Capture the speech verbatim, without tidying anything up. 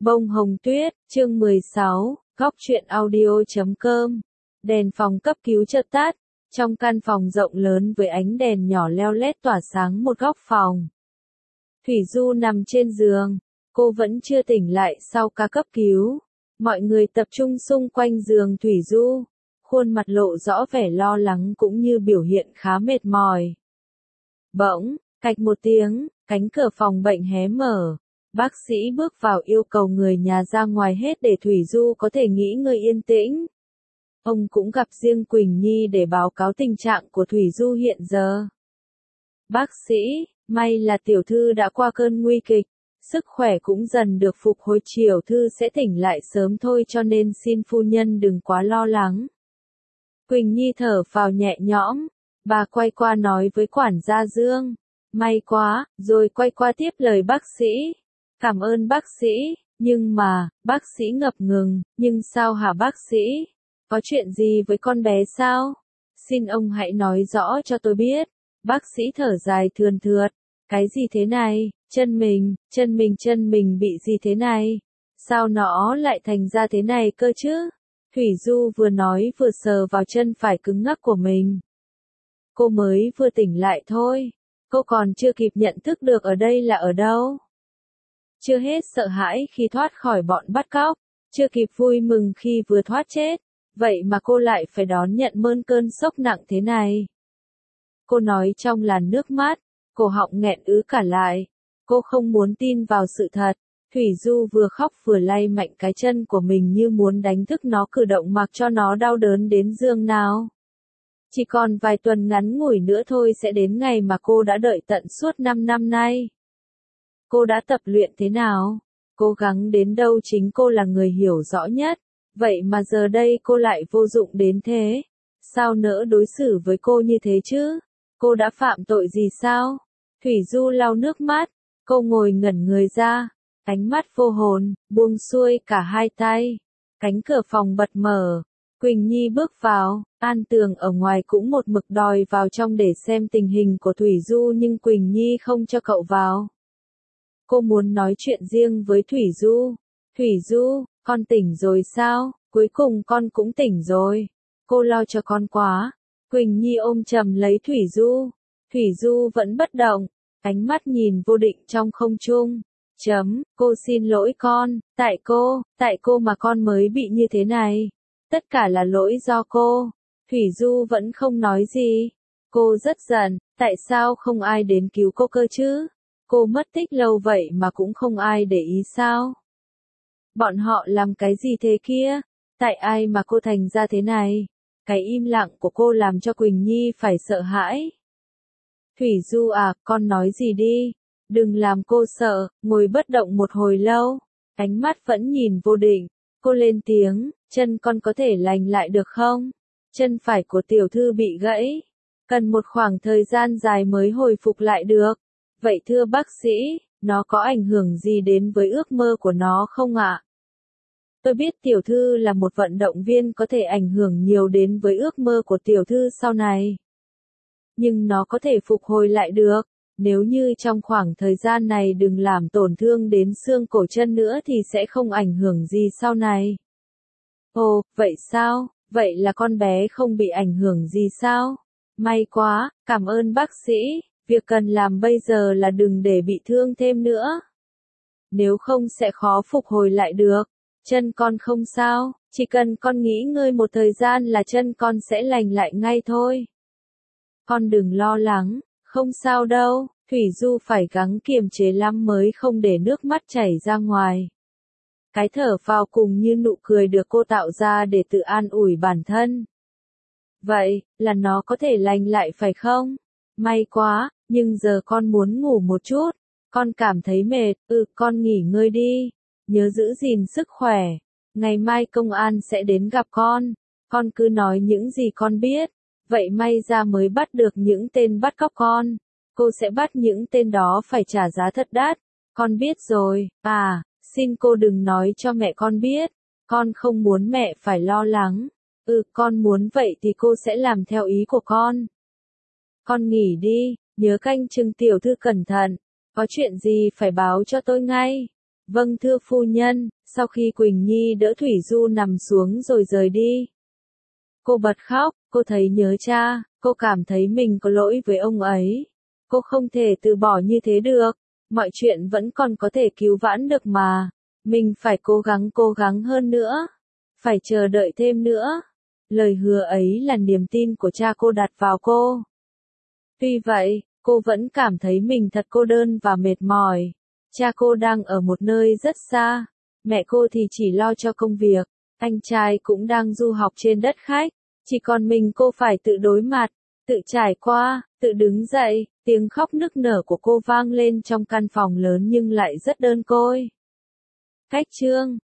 Bông hồng tuyết, chương mười sáu, góc truyện audio chấm com. Đèn phòng cấp cứu chợt tắt, trong căn phòng rộng lớn với ánh đèn nhỏ leo lét tỏa sáng một góc phòng. Thủy Du nằm trên giường, cô vẫn chưa tỉnh lại sau ca cấp cứu. Mọi người tập trung xung quanh giường Thủy Du, khuôn mặt lộ rõ vẻ lo lắng cũng như biểu hiện khá mệt mỏi. Bỗng, cạch một tiếng, cánh cửa phòng bệnh hé mở. Bác sĩ bước vào yêu cầu người nhà ra ngoài hết để Thủy Du có thể nghỉ ngơi yên tĩnh. Ông cũng gặp riêng Quỳnh Nhi để báo cáo tình trạng của Thủy Du hiện giờ. Bác sĩ, may là tiểu thư đã qua cơn nguy kịch, sức khỏe cũng dần được phục hồi, tiểu thư sẽ tỉnh lại sớm thôi, cho nên xin phu nhân đừng quá lo lắng. Quỳnh Nhi thở phào nhẹ nhõm, bà quay qua nói với quản gia Dương. May quá, rồi quay qua tiếp lời bác sĩ. Cảm ơn bác sĩ, nhưng mà, bác sĩ ngập ngừng, nhưng sao hả bác sĩ? Có chuyện gì với con bé sao? Xin ông hãy nói rõ cho tôi biết. Bác sĩ thở dài thườn thượt. Cái gì thế này? Chân mình, chân mình chân mình bị gì thế này? Sao nó lại thành ra thế này cơ chứ? Thủy Du vừa nói vừa sờ vào chân phải cứng ngắc của mình. Cô mới vừa tỉnh lại thôi. Cô còn chưa kịp nhận thức được ở đây là ở đâu. Chưa hết sợ hãi khi thoát khỏi bọn bắt cóc, chưa kịp vui mừng khi vừa thoát chết, vậy mà cô lại phải đón nhận mơn cơn sốc nặng thế này. Cô nói trong làn nước mắt, cổ họng nghẹn ứ cả lại. Cô không muốn tin vào sự thật. Thủy Du vừa khóc vừa lay mạnh cái chân của mình như muốn đánh thức nó, cử động mặc cho nó đau đớn đến giường nào. Chỉ còn vài tuần ngắn ngủi nữa thôi sẽ đến ngày mà cô đã đợi tận suốt năm năm nay. Cô đã tập luyện thế nào? Cố gắng đến đâu chính cô là người hiểu rõ nhất. Vậy mà giờ đây cô lại vô dụng đến thế. Sao nỡ đối xử với cô như thế chứ? Cô đã phạm tội gì sao? Thủy Du lau nước mắt. Cô ngồi ngẩn người ra. Ánh mắt vô hồn, buông xuôi cả hai tay. Cánh cửa phòng bật mở. Quỳnh Nhi bước vào. An Tường ở ngoài cũng một mực đòi vào trong để xem tình hình của Thủy Du, nhưng Quỳnh Nhi không cho cậu vào. Cô muốn nói chuyện riêng với Thủy Du. Thủy Du, con tỉnh rồi sao? Cuối cùng con cũng tỉnh rồi. Cô lo cho con quá. Quỳnh Nhi ôm chầm lấy Thủy Du. Thủy Du vẫn bất động, ánh mắt nhìn vô định trong không trung. Chấm, cô xin lỗi con, tại cô, tại cô mà con mới bị như thế này. Tất cả là lỗi do cô. Thủy Du vẫn không nói gì. Cô rất giận, tại sao không ai đến cứu cô cơ chứ? Cô mất tích lâu vậy mà cũng không ai để ý sao? Bọn họ làm cái gì thế kia? Tại ai mà cô thành ra thế này? Cái im lặng của cô làm cho Quỳnh Nhi phải sợ hãi. Thủy Du à, con nói gì đi? Đừng làm cô sợ. Ngồi bất động một hồi lâu, ánh mắt vẫn nhìn vô định. Cô lên tiếng, chân con có thể lành lại được không? Chân phải của tiểu thư bị gãy, cần một khoảng thời gian dài mới hồi phục lại được. Vậy thưa bác sĩ, nó có ảnh hưởng gì đến với ước mơ của nó không ạ? Tôi biết tiểu thư là một vận động viên, có thể ảnh hưởng nhiều đến với ước mơ của tiểu thư sau này. Nhưng nó có thể phục hồi lại được, nếu như trong khoảng thời gian này đừng làm tổn thương đến xương cổ chân nữa thì sẽ không ảnh hưởng gì sau này. Ồ, vậy sao? Vậy là con bé không bị ảnh hưởng gì sao? May quá, cảm ơn bác sĩ. Việc cần làm bây giờ là đừng để bị thương thêm nữa. Nếu không sẽ khó phục hồi lại được. Chân con không sao, chỉ cần con nghỉ ngơi một thời gian là chân con sẽ lành lại ngay thôi. Con đừng lo lắng, không sao đâu. Thủy Du phải gắng kiềm chế lắm mới không để nước mắt chảy ra ngoài. Cái thở phào cùng như nụ cười được cô tạo ra để tự an ủi bản thân. Vậy, là nó có thể lành lại phải không? May quá, nhưng giờ con muốn ngủ một chút. Con cảm thấy mệt, ừ, con nghỉ ngơi đi. Nhớ giữ gìn sức khỏe. Ngày mai công an sẽ đến gặp con. Con cứ nói những gì con biết. Vậy may ra mới bắt được những tên bắt cóc con. Cô sẽ bắt những tên đó phải trả giá thật đắt. Con biết rồi, à, xin cô đừng nói cho mẹ con biết. Con không muốn mẹ phải lo lắng. Ừ, con muốn vậy thì cô sẽ làm theo ý của con. Con nghỉ đi, nhớ canh chừng tiểu thư cẩn thận. Có chuyện gì phải báo cho tôi ngay. Vâng thưa phu nhân, sau khi Quỳnh Nhi đỡ Thủy Du nằm xuống rồi rời đi. Cô bật khóc, cô thấy nhớ cha, cô cảm thấy mình có lỗi với ông ấy. Cô không thể từ bỏ như thế được, mọi chuyện vẫn còn có thể cứu vãn được mà. Mình phải cố gắng cố gắng hơn nữa, phải chờ đợi thêm nữa. Lời hứa ấy là niềm tin của cha cô đặt vào cô. Tuy vậy, cô vẫn cảm thấy mình thật cô đơn và mệt mỏi. Cha cô đang ở một nơi rất xa, mẹ cô thì chỉ lo cho công việc, anh trai cũng đang du học trên đất khách, chỉ còn mình cô phải tự đối mặt, tự trải qua, tự đứng dậy. Tiếng khóc nức nở của cô vang lên trong căn phòng lớn nhưng lại rất đơn côi. Cách chương